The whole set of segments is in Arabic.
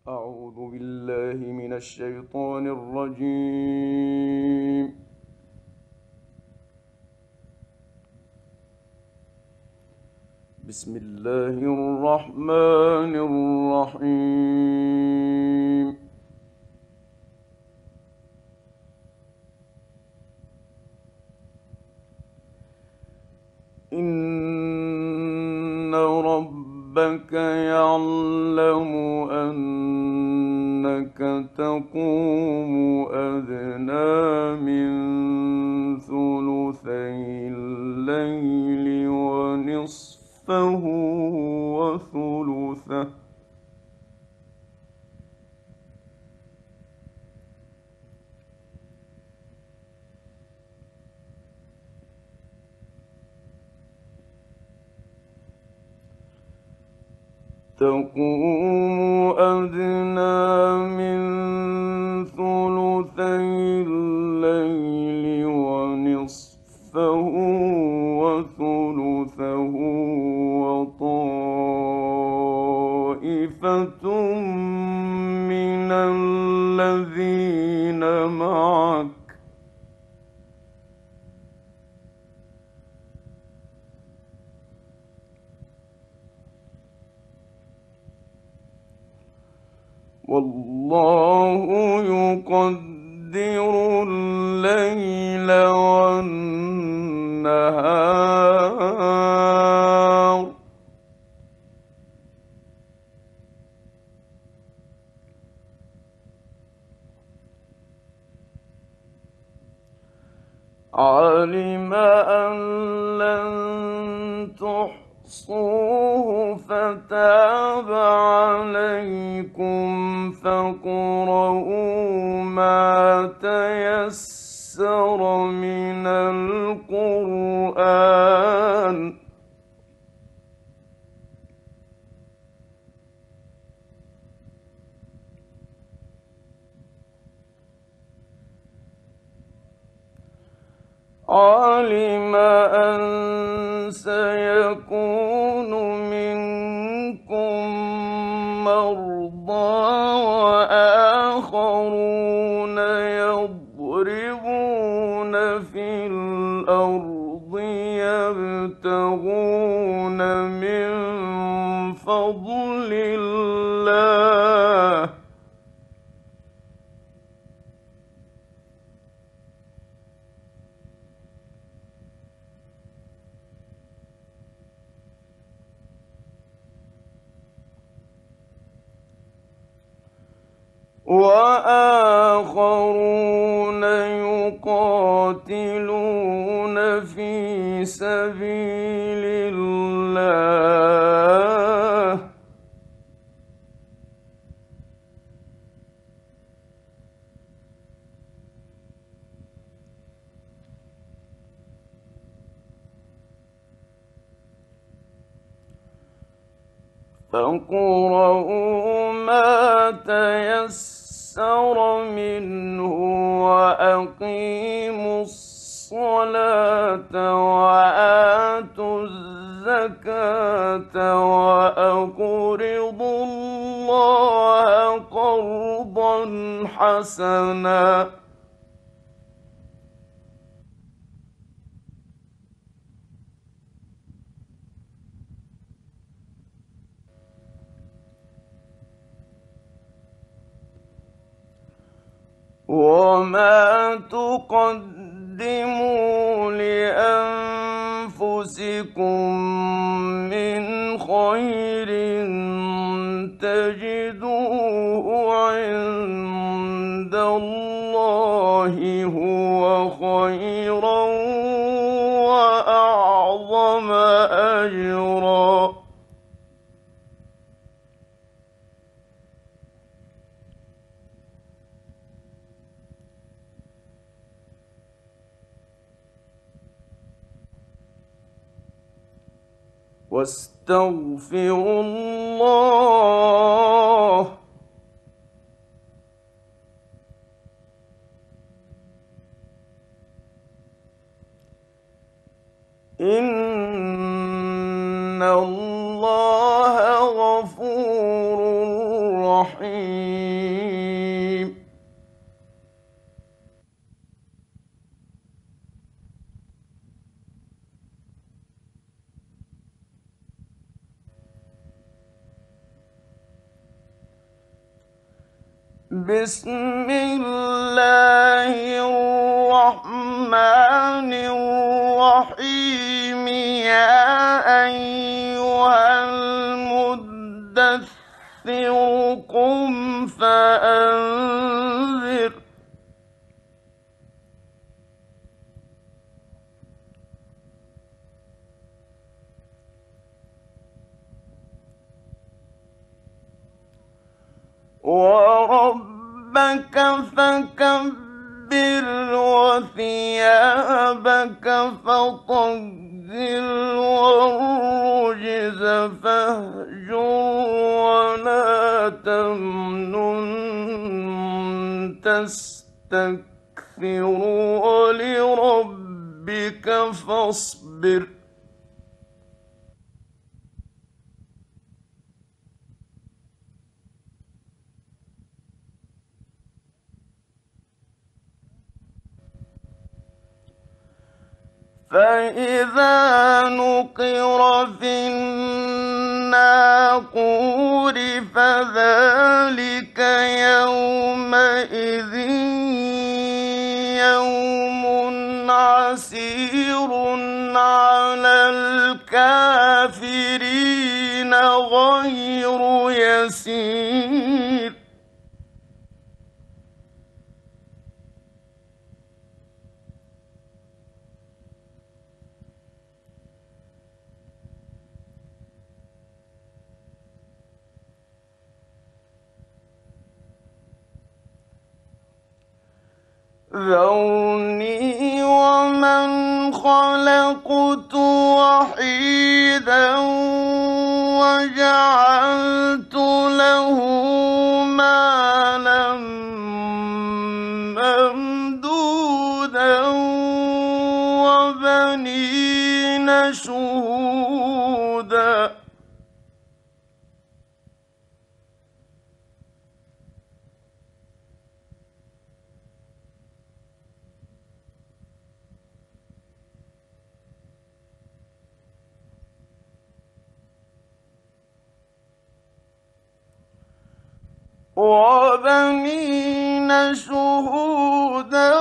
أعوذ بالله من الشيطان الرجيم. بسم الله الرحمن الرحيم. إن ربك يعلم أنك تقوم أدنى من ثلثي الليل ونصفه وثلثه تقوم أدنى من ثلثي الليل ونصفه وثلثه وطائفة من الذين معك والله يقدر الليل والنهار علم أن لن تحصوه فتاب عليكم فاقرؤوا ما تيسر من القرآن علم أن سيكون منكم مرضى وآخرون يضربون في الأرض يبتغون من فضل الله وآخرون يقاتلون في سبيل الله فاقرؤوا ما تيسر منه وأقيموا الصلاة وآتوا الزكاة وأقرضوا الله قرضا حسنا وما تقدموا لأنفسكم من خير تجدوه عند الله هو خيرا وأعظم أجرا واستغفروا الله إن الله غفور الرحيم بسم الله الرحمن الرحيم يا أيها المدثر قم فأنذر وربك فكبر وثيابك فطهر والرجز فاهجر ولا تمنن تستكثر ولربك فاصبر فإذا نقر في الناقور فذلك يومئذ يوم عسير على الكافرين غير يسير ذرني ومن خلقت وحيدا وجعلت له مالا ممدودا وبنين شهودا وبنين شهودا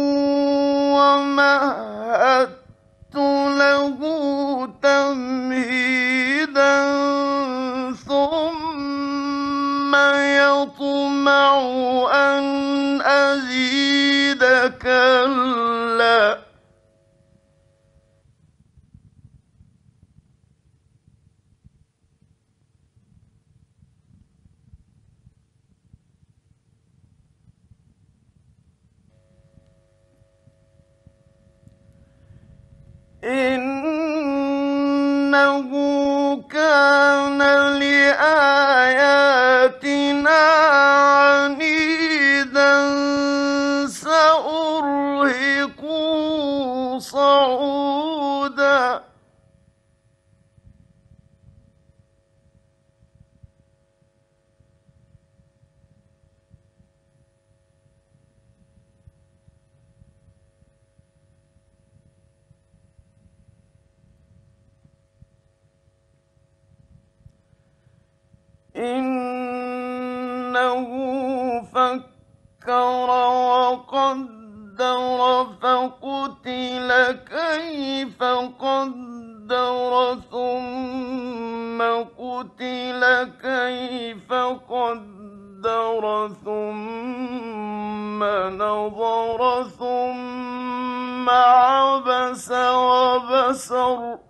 ومهدت له تمهيدا ثم يطمع أن أزيد كلا إنه كان لآياتنا عنيدا سأرهقه صعودا إنه فكر وقدر فقتل كيف قدر ثم قتل كيف قدر ثم نظر ثم عبس وبسر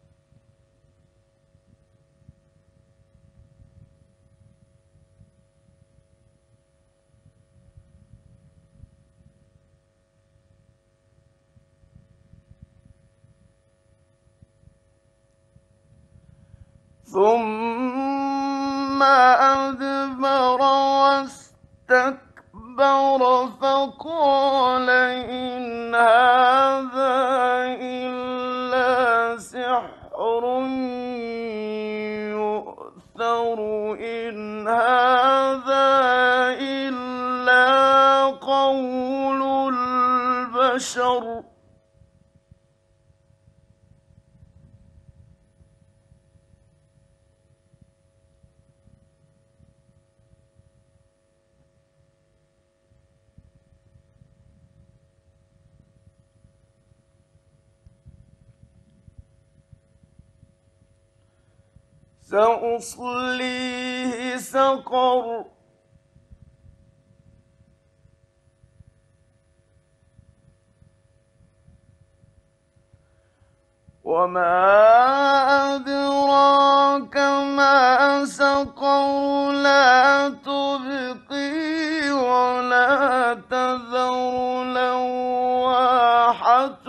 ثم أدبر واستكبر فقال إن هذا إلا سحر يؤثر إن هذا عشر سأصليه سقر وما أدراك ما سقر لا تبقي ولا تذر لواحة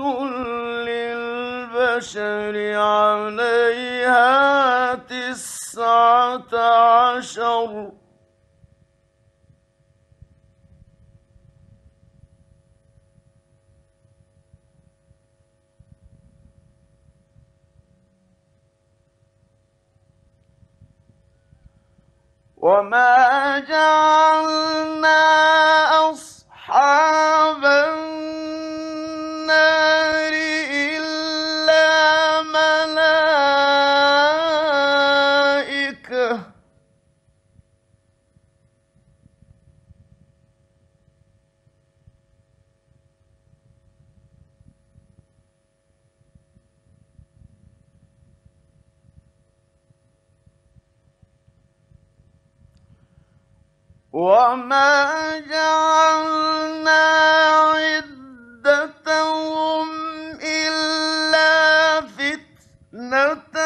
للبشر عليها 19. وما جعلنا أصحاب النار إلا ملائكة وما جعلنا عدتهم إلا فتنة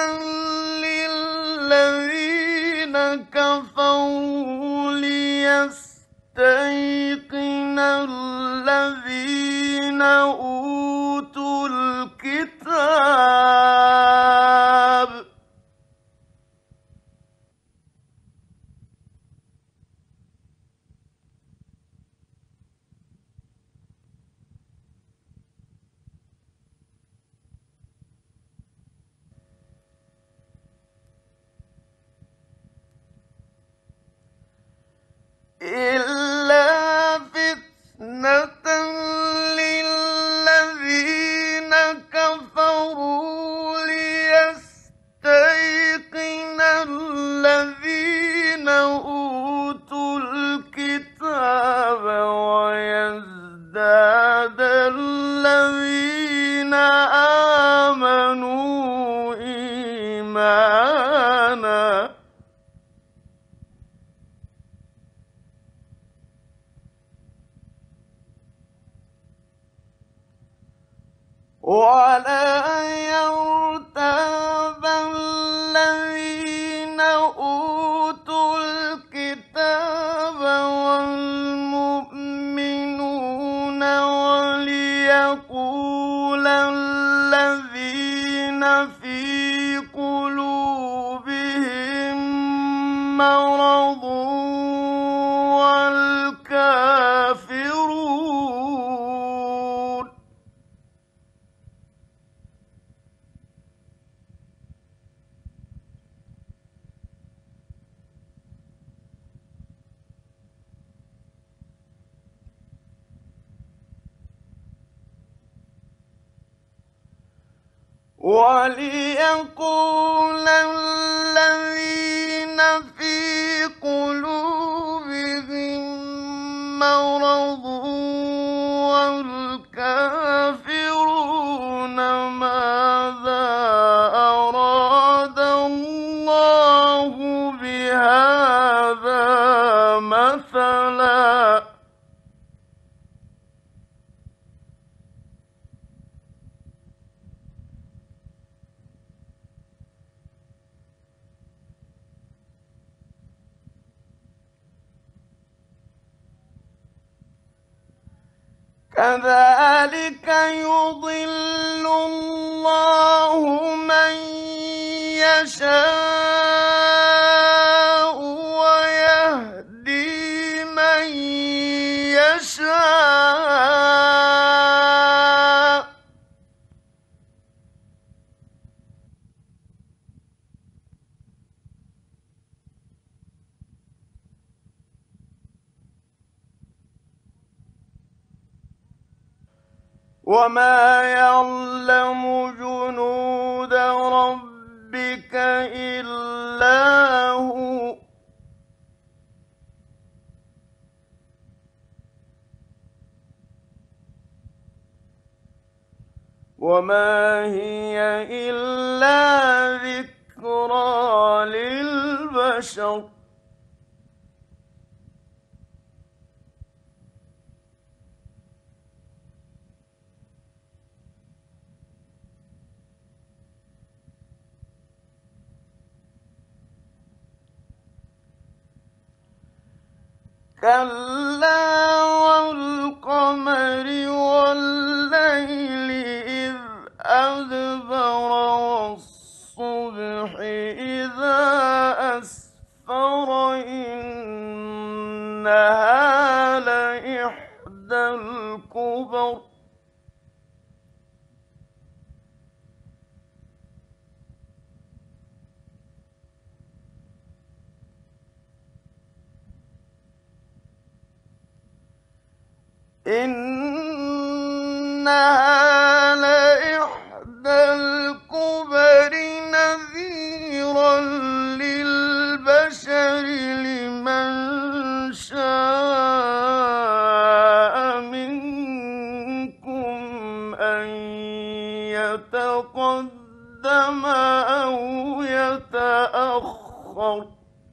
للذين كفروا ليستيقن الذين أوتوا الكتاب إلا فتنة للذين كفروا ليستيقن الذين أوتوا الكتاب ويزداد الذين آمنوا إيمانا ولا يرتاب الذين أوتوا الكتاب والمؤمنون وليقول الذين في قلوبهم مرض والكافرون وليقول الذين في قلوبهم مرض والكافرون ماذا أراد الله بهذا مثلا كذلك يضل الله من يشاء ويهدي من يشاء وما يعلم جنود ربك إلا هو وما هي إلا ذكرى للبشر كلا والقمر والليل إذ أدبر والصبح إذا أسفر إنها لإحدى الكبر إنها لإحدى الكبر نذيرا للبشر لمن شاء منكم أن يتقدم أو يتأخر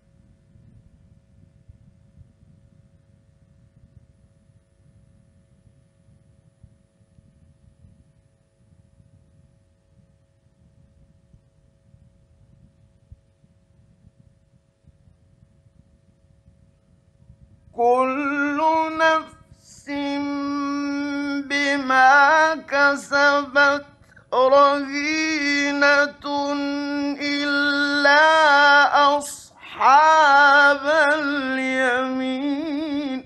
كل نفس بما كسبت رهينة إلا أصحاب اليمين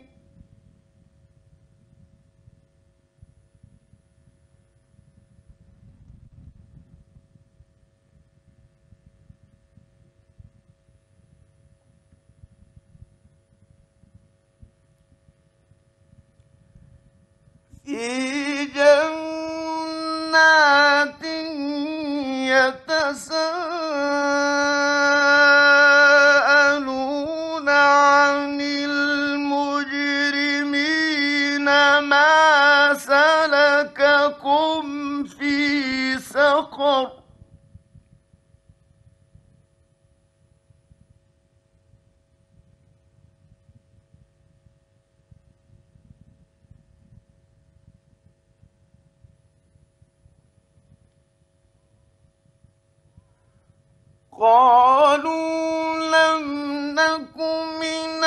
في جنات يتساءلون عن المجرمين ما سلككم في سقر قالوا لم نك من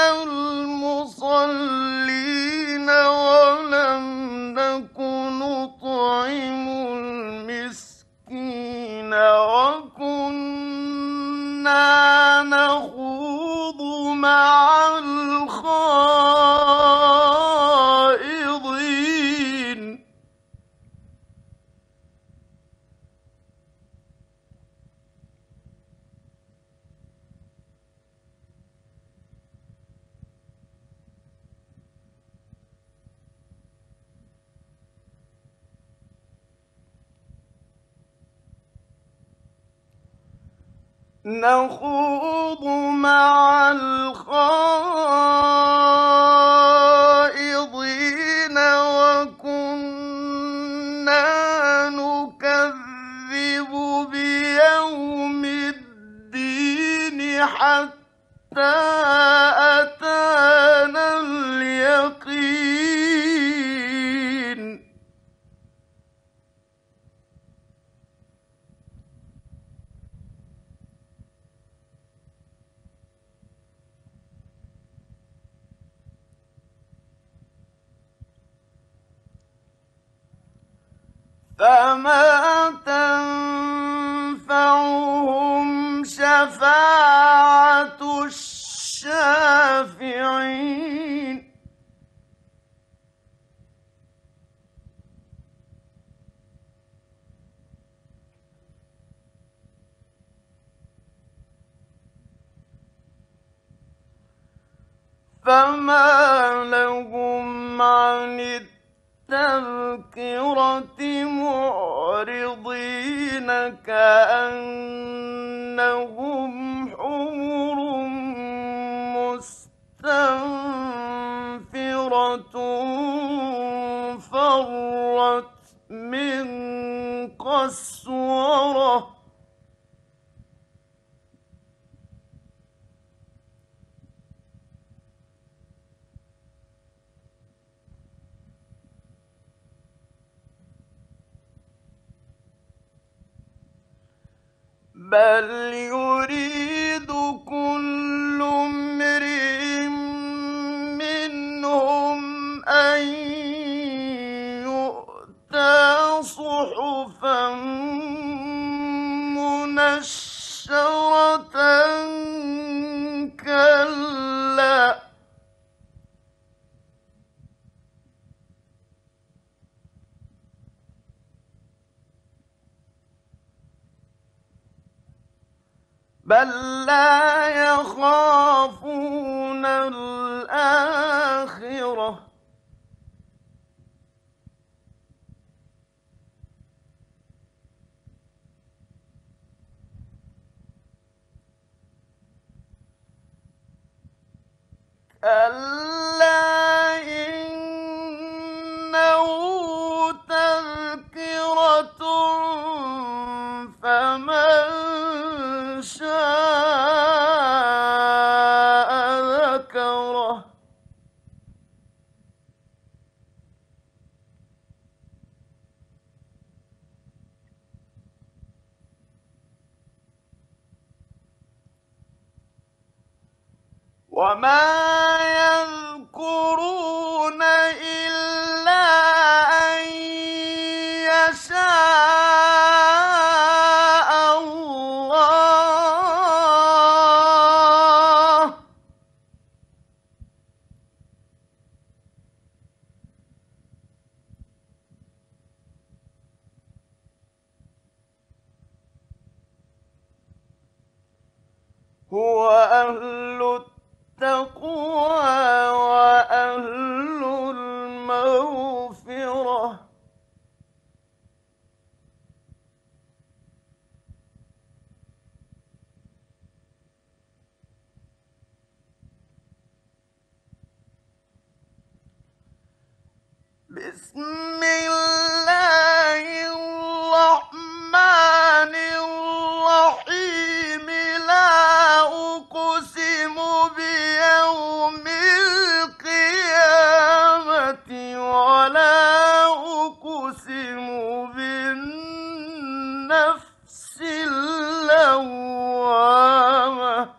المصلين ولم نك نطعم المسكين وكنا نخوض مع الخائضين نخوض مع الخائضين وكنا نكذب بيوم الدين حتى أتانا اليقين فما تنفعهم شفاعة الشافعين فما لهم عن التذكرة معرضين كأنهم حمر مستنفرة فرت من قسورة بل يريد كل امرئ منهم أن يؤتى صحفا منشرة كلا بل لا يخافون الآخرة كلا إنه تذكرة فمن شاء ذكره وما يذكرون إلا أن يشاء الله هو أهل التقوى وأهل المغفرة بسم الله الرحمن الرحيم لا أقسم بيوم القيامة ولا أقسم بالنفس اللوامة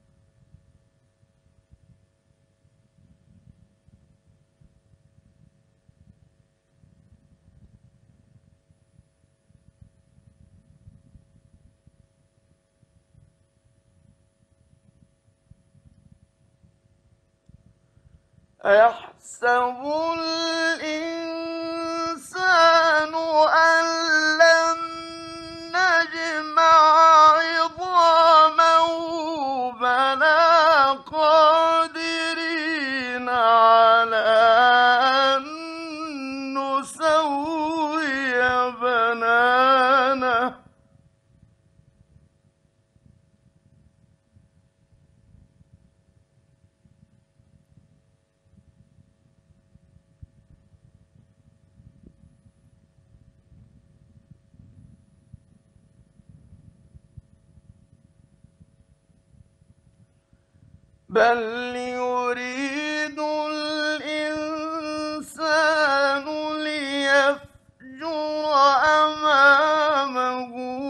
أيحسب الإنسان أن لن نجمع عظامه بلى قادرين على أن نسوي بنانه بل يريد الإنسان ليفجر أمامه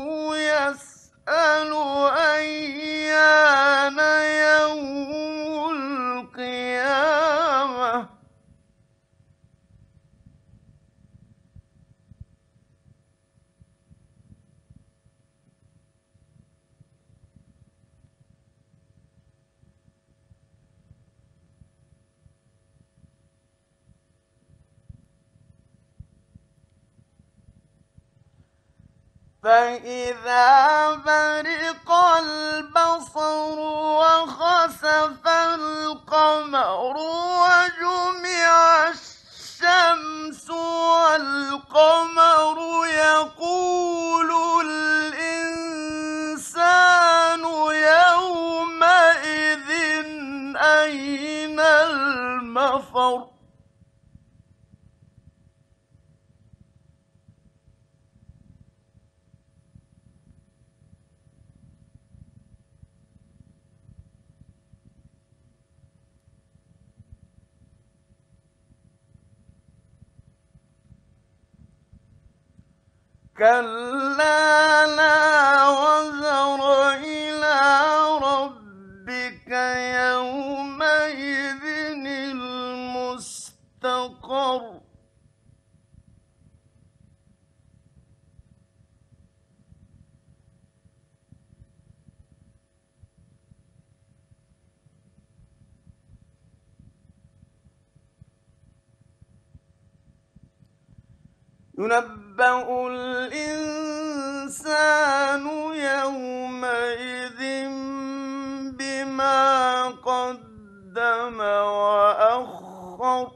يسأل أيان يوم القيامة فإذا برق البصر وخسف القمر وجمع الشمس القمر يقول الإنسان يومئذ أين المفر كلا لا وزر إلى ربك يومئذ المستقر ينبأ الإنسان يومئذ بما قدم وأخر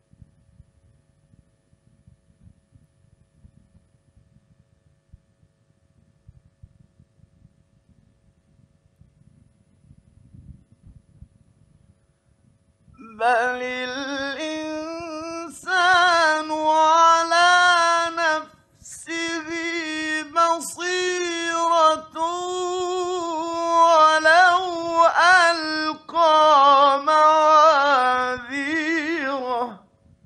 بل الإنسان على نفسه بصيرة ولو ألقى معاذيره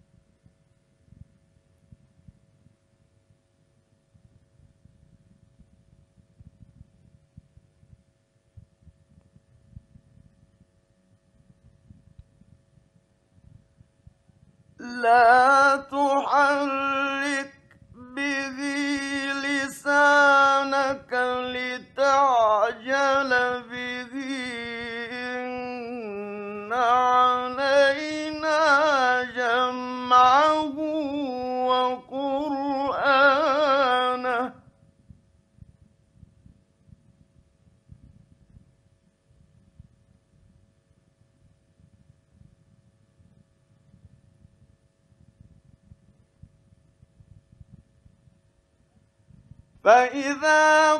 لا تحرك به لسانك لتعجل به إن علينا جمعه وقرآنه فإذا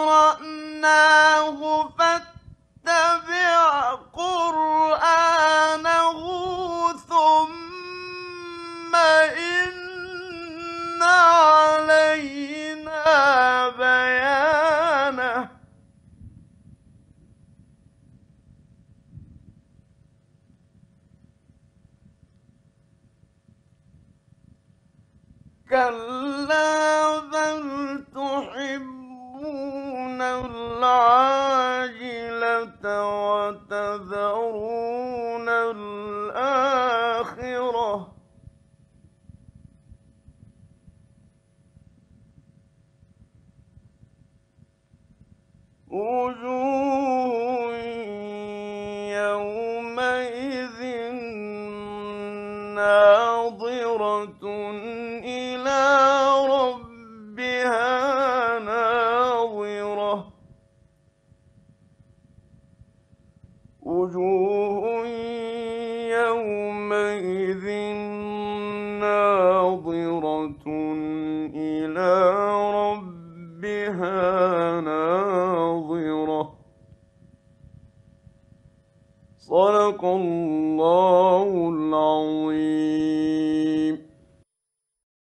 قرأناه فاتبع قرآنه ثم إن علينا بيانه كلا بل تحبون العاجلة وتذرون الآخرة وجوه يومئذ ناظرة إلى ربها ناظرة وجوه يومئذ ناظرة إلى ربها ناظرة صدق الله العظيم.